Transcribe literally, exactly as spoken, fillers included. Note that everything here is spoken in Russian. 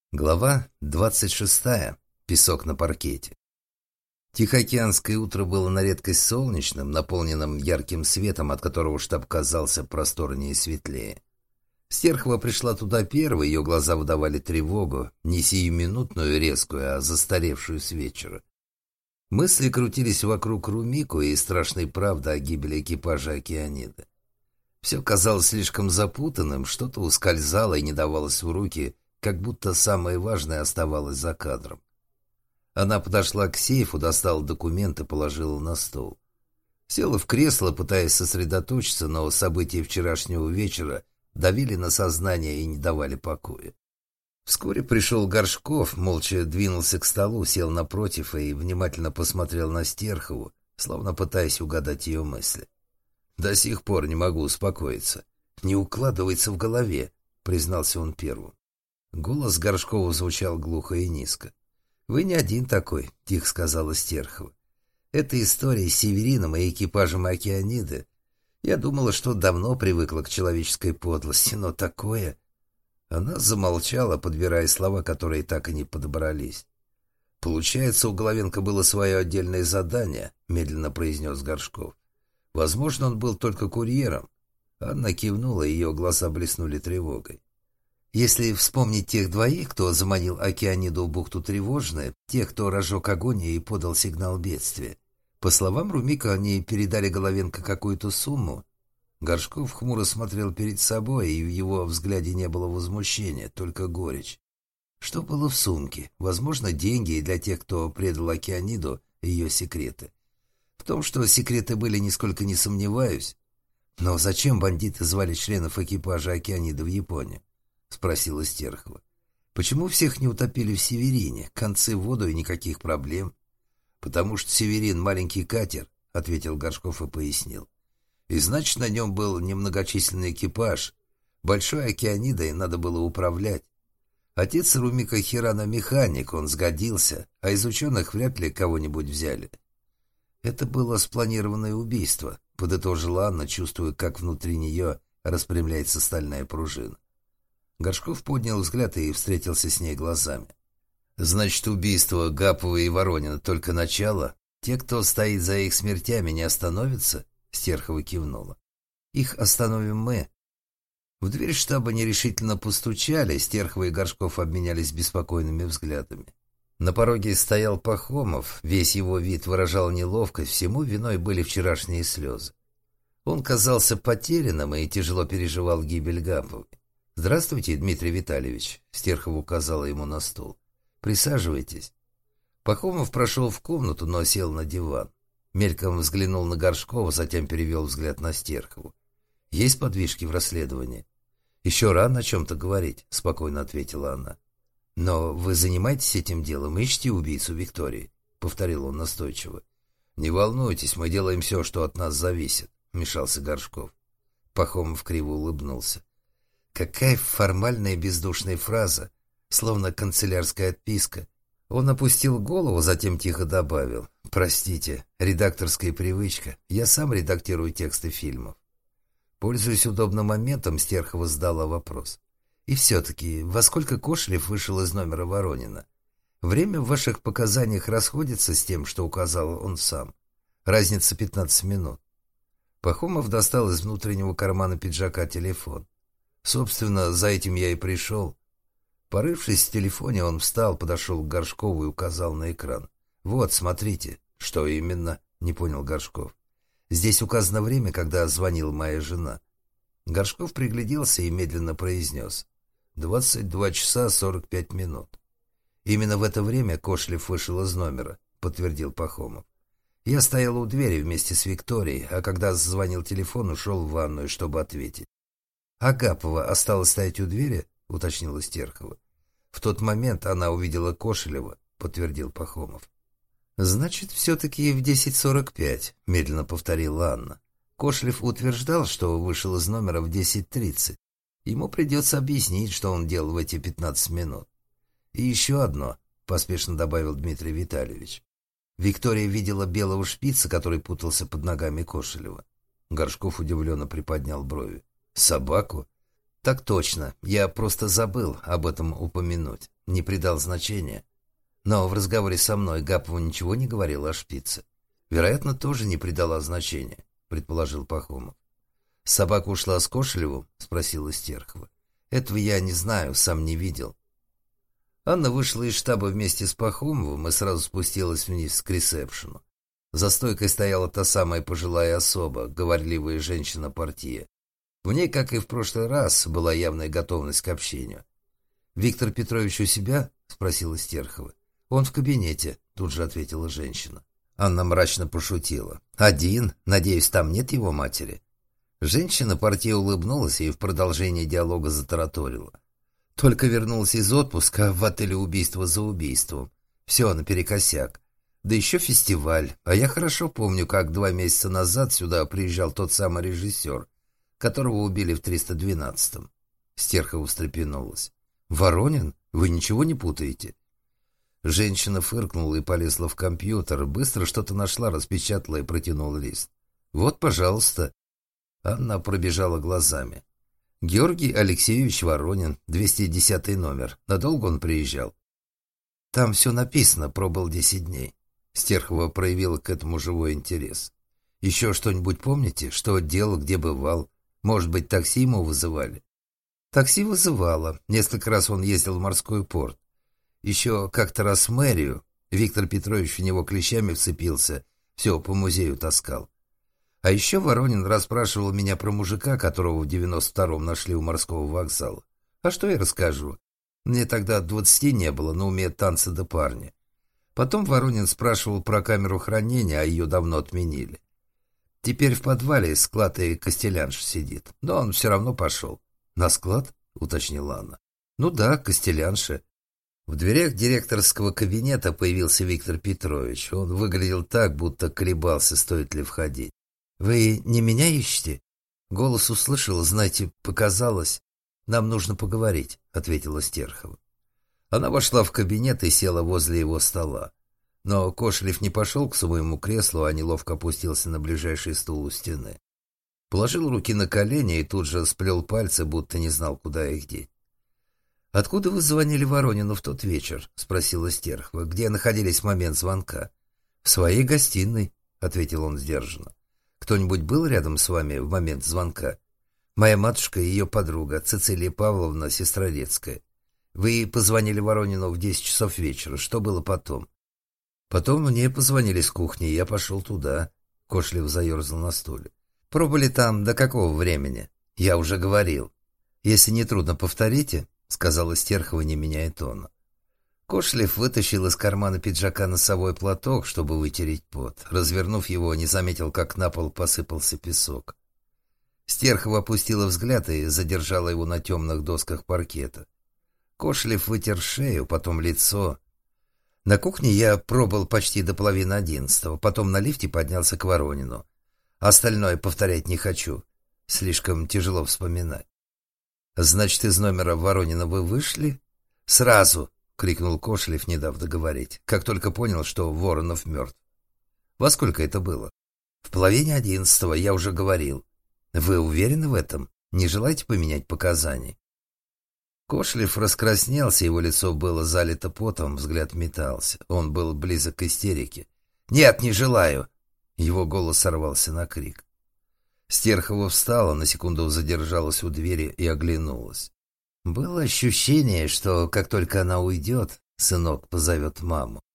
Глава двадцать шестая. Песок на паркете. Тихоокеанское утро было на редкость солнечным, наполненным ярким светом, от которого штаб казался просторнее и светлее. Стерхова пришла туда первой, ее глаза выдавали тревогу, не сиюминутную и резкую, а застаревшую с вечера. Мысли крутились вокруг Румико и страшной правды о гибели экипажа «Океанида». Все казалось слишком запутанным, что-то ускользало и не давалось в руки, как будто самое важное оставалось за кадром. Она подошла к сейфу, достала документы, положила на стол. Села в кресло, пытаясь сосредоточиться, но события вчерашнего вечера давили на сознание и не давали покоя. Вскоре пришел Горшков, молча двинулся к столу, сел напротив и внимательно посмотрел на Стерхову, словно пытаясь угадать ее мысли. «До сих пор не могу успокоиться. Не укладывается в голове», — признался он первым. Голос Горшкова звучал глухо и низко. «Вы не один такой», — тихо сказала Стерхова. «Это история с Северином и экипажем «Океанида». Я думала, что давно привыкла к человеческой подлости, но такое...» Она замолчала, подбирая слова, которые так и не подобрались. «Получается, у Головенко было свое отдельное задание», — медленно произнес Горшков. «Возможно, он был только курьером». Анна кивнула, и ее глаза блеснули тревогой. Если вспомнить тех двоих, кто заманил Океаниду в бухту Тревожная, тех, кто разжег огонь и подал сигнал бедствия. По словам Румико, они передали Головенко какую-то сумму. Горшков хмуро смотрел перед собой, и в его взгляде не было возмущения, только горечь. Что было в сумке? Возможно, деньги для тех, кто предал Океаниду, ее секреты. В том, что секреты были, нисколько не сомневаюсь. Но зачем бандиты звали членов экипажа Океанида в Японию? — спросила Стерхова. «Почему всех не утопили в Северине? Концы в воду и никаких проблем». «Потому что Северин — маленький катер», — ответил Горшков и пояснил. «И значит, на нем был немногочисленный экипаж. Большой Океанидой надо было управлять. Отец Румико Хирано механик, он сгодился, а из ученых вряд ли кого-нибудь взяли». «Это было спланированное убийство», — подытожила Анна, чувствуя, как внутри нее распрямляется стальная пружина. Горшков поднял взгляд и встретился с ней глазами. «Значит, убийство Гапова и Воронина только начало? Те, кто стоит за их смертями, не остановятся?» Стерхова кивнула. «Их остановим мы». В дверь штаба нерешительно постучали, Стерхова и Горшков обменялись беспокойными взглядами. На пороге стоял Пахомов, весь его вид выражал неловкость, всему виной были вчерашние слезы. Он казался потерянным и тяжело переживал гибель Гаповой. «Здравствуйте, Дмитрий Витальевич», — Стерхова указала ему на стул. «Присаживайтесь». Пахомов прошел в комнату, но сел на диван. Мельком взглянул на Горшкова, затем перевел взгляд на Стерхову. «Есть подвижки в расследовании?» «Еще рано о чем-то говорить», — спокойно ответила она. «Но вы занимаетесь этим делом, ищете убийцу Виктории», — повторил он настойчиво. «Не волнуйтесь, мы делаем все, что от нас зависит», — вмешался Горшков. Пахомов криво улыбнулся. Какая формальная бездушная фраза, словно канцелярская отписка. Он опустил голову, затем тихо добавил. «Простите, редакторская привычка. Я сам редактирую тексты фильмов». Пользуясь удобным моментом, Стерхова задала вопрос. «И все-таки, во сколько Кошелев вышел из номера Воронина? Время в ваших показаниях расходится с тем, что указал он сам. Разница пятнадцать минут». Пахомов достал из внутреннего кармана пиджака телефон. «Собственно, за этим я и пришел». Порывшись в телефоне, он встал, подошел к Горшкову и указал на экран. «Вот, смотрите». «Что именно?» — не понял Горшков. «Здесь указано время, когда звонила моя жена». Горшков пригляделся и медленно произнес. «двадцать два часа сорок пять минут». «Именно в это время Кошелев вышел из номера», — подтвердил Пахомов. «Я стоял у двери вместе с Викторией, а когда зазвонил телефон, ушел в ванную, чтобы ответить». «Агапова осталась стоять у двери?» — уточнила Стерхова. «В тот момент она увидела Кошелева», — подтвердил Пахомов. «Значит, все-таки в десять сорок пять», — медленно повторила Анна. «Кошелев утверждал, что вышел из номера в десять тридцать. Ему придется объяснить, что он делал в эти пятнадцать минут». «И еще одно», — поспешно добавил Дмитрий Витальевич. Виктория видела белого шпица, который путался под ногами Кошелева. Горшков удивленно приподнял брови. «Собаку?» Так точно. Я просто забыл об этом упомянуть. Не придал значения. Но в разговоре со мной Гапова ничего не говорила о шпице. Вероятно, тоже не придала значения, предположил Пахомов. Собака ушла с Кошелевым? Спросила Стерхова. Этого я не знаю, сам не видел. Анна вышла из штаба вместе с Пахомовым и сразу спустилась вниз к ресепшену. За стойкой стояла та самая пожилая особа, говорливая женщина-портье. В ней, как и в прошлый раз, была явная готовность к общению. «Виктор Петрович у себя?» — спросила Стерхова. «Он в кабинете», — тут же ответила женщина. Анна мрачно пошутила. «Один? Надеюсь, там нет его матери?» Женщина-портье улыбнулась и в продолжении диалога затараторила. «Только вернулась из отпуска в отеле «Убийство за убийством». Все наперекосяк. Да еще фестиваль. А я хорошо помню, как два месяца назад сюда приезжал тот самый режиссер, которого убили в триста двенадцатом. Стерхова встрепенулась. «Воронин? Вы ничего не путаете?» Женщина фыркнула и полезла в компьютер. Быстро что-то нашла, распечатала и протянула лист. «Вот, пожалуйста». Анна пробежала глазами. «Георгий Алексеевич Воронин, двести десятый номер. Надолго он приезжал?» «Там все написано, пробыл десять дней». Стерхова проявила к этому живой интерес. «Еще что-нибудь помните? Что делал, где бывал? Может быть, такси ему вызывали?» «Такси вызывало. Несколько раз он ездил в морской порт. Еще как-то раз в мэрию. Виктор Петрович в него клещами вцепился. Все, по музею таскал. А еще Воронин расспрашивал меня про мужика, которого в девяносто втором нашли у морского вокзала. А что я расскажу? Мне тогда двадцати не было, но умеет танцы да парни. Потом Воронин спрашивал про камеру хранения, а ее давно отменили. Теперь в подвале склад и костелянша сидит, но он все равно пошел». «На склад?» — уточнила Анна. «Ну да, костелянша». В дверях директорского кабинета появился Виктор Петрович. Он выглядел так, будто колебался, стоит ли входить. «Вы не меня ищете?» Голос услышала, знаете, показалось. «Нам нужно поговорить», — ответила Стерхова. Она вошла в кабинет и села возле его стола. Но Кошелев не пошел к своему креслу, а неловко опустился на ближайший стул у стены. Положил руки на колени и тут же сплел пальцы, будто не знал, куда их деть. «Откуда вы звонили Воронину в тот вечер?» — спросила Стерхова. «Где находились в момент звонка?» «В своей гостиной», — ответил он сдержанно. «Кто-нибудь был рядом с вами в момент звонка?» «Моя матушка и ее подруга, Цицилия Павловна Сестрорецкая. Вы позвонили Воронину в десять часов вечера. Что было потом?» «Потом мне позвонили с кухни, и я пошел туда». Кошелев заерзал на стуле. «Пробыли там до какого времени?» «Я уже говорил». «Если не трудно, повторите», — сказала Стерхова, не меняя тона. Кошелев вытащил из кармана пиджака носовой платок, чтобы вытереть пот. Развернув его, не заметил, как на пол посыпался песок. Стерхова опустила взгляд и задержала его на темных досках паркета. Кошелев вытер шею, потом лицо. На кухне я пробыл почти до половины одиннадцатого, потом на лифте поднялся к Воронину. Остальное повторять не хочу. Слишком тяжело вспоминать. «Значит, из номера Воронина вы вышли?» «Сразу!» — крикнул Кошелев, не дав договорить, как только понял, что Воронов мертв. «Во сколько это было?» «В половине одиннадцатого, я уже говорил». «Вы уверены в этом? Не желаете поменять показаний?» Кошелев раскраснелся, его лицо было залито потом, взгляд метался. Он был близок к истерике. «Нет, не желаю!» Его голос сорвался на крик. Стерхова встала, на секунду задержалась у двери и оглянулась. Было ощущение, что как только она уйдет, сынок позовет маму.